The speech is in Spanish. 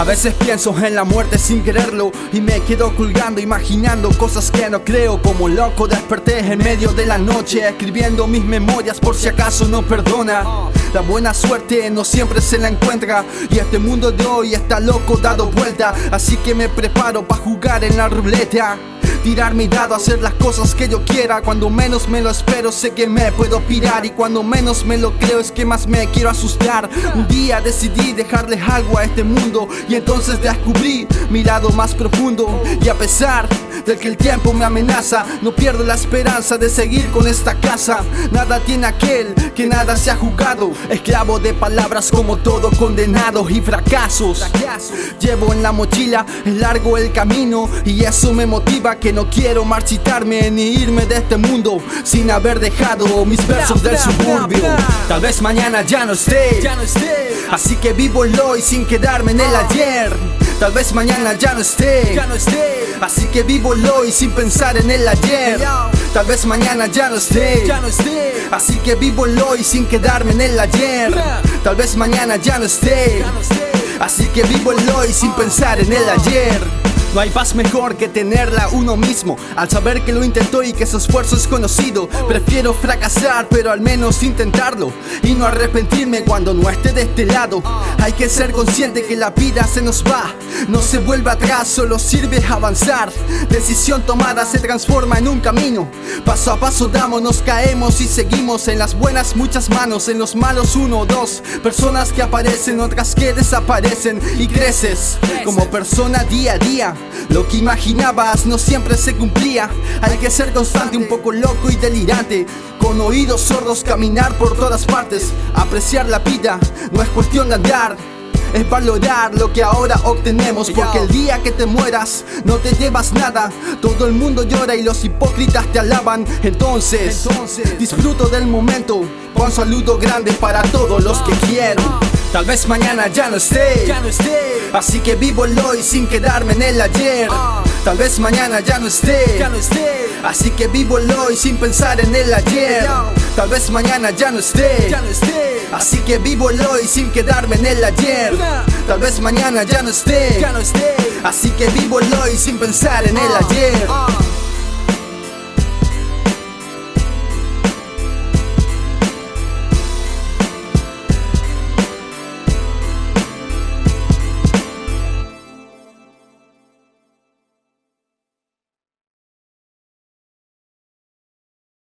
veces pienso en la muerte sin quererlo y me quedo colgando imaginando cosas que no creo. Como loco desperté en medio de la noche escribiendo mis memorias por si acaso no perdona. La buena suerte no siempre se la encuentra y este mundo de hoy está loco dado vuelta. Así que me preparo para jugar en la ruleta, tirar mi dado, hacer las cosas que yo quiera. Cuando menos me lo espero sé que me puedo pirar, y cuando menos me lo creo es que más me quiero asustar. Un día decidí dejarles algo a este mundo y entonces descubrí mi lado más profundo. Y a pesar de que el tiempo me amenaza, no pierdo la esperanza de seguir con esta casa. Nada tiene aquel que nada se ha jugado, esclavo de palabras como todo condenado y fracasos. Llevo en la mochila, es largo el camino y eso me motiva, que no quiero marchitarme ni irme de este mundo sin haber dejado mis versos del suburbio. Tal vez mañana ya no esté, así que vivo el hoy sin quedarme en el ayer. Tal vez mañana ya no esté, así que vivo el hoy sin pensar en el ayer. Tal vez mañana ya no esté, así que vivo el hoy sin quedarme en el ayer. Tal vez mañana ya no esté, así que vivo el hoy sin pensar en el ayer. No hay paz mejor que tenerla uno mismo, al saber que lo intentó y que su esfuerzo es conocido. Prefiero fracasar pero al menos intentarlo y no arrepentirme cuando no esté de este lado. Hay que ser consciente que la vida se nos va, no se vuelve atrás, solo sirve avanzar. Decisión tomada se transforma en un camino, paso a paso damos, nos caemos y seguimos. En las buenas muchas manos, en los malos uno o dos personas que aparecen, otras que desaparecen. Y creces como persona día a día. Lo que imaginabas no siempre se cumplía. Hay que ser constante, un poco loco y delirante, con oídos sordos caminar por todas partes. Apreciar la vida no es cuestión de andar, es valorar lo que ahora obtenemos. Porque el día que te mueras no te llevas nada. Todo el mundo llora y los hipócritas te alaban. Entonces disfruto del momento. Un saludo grande para todos los que quiero. Tal vez mañana ya no esté, así que vivo el hoy sin quedarme en el ayer. Tal vez mañana ya no esté, así que vivo el hoy sin pensar en el ayer. Tal vez mañana ya no esté, así que vivo el hoy sin quedarme en el ayer. Tal vez mañana ya no esté, así que vivo el hoy sin pensar en el ayer.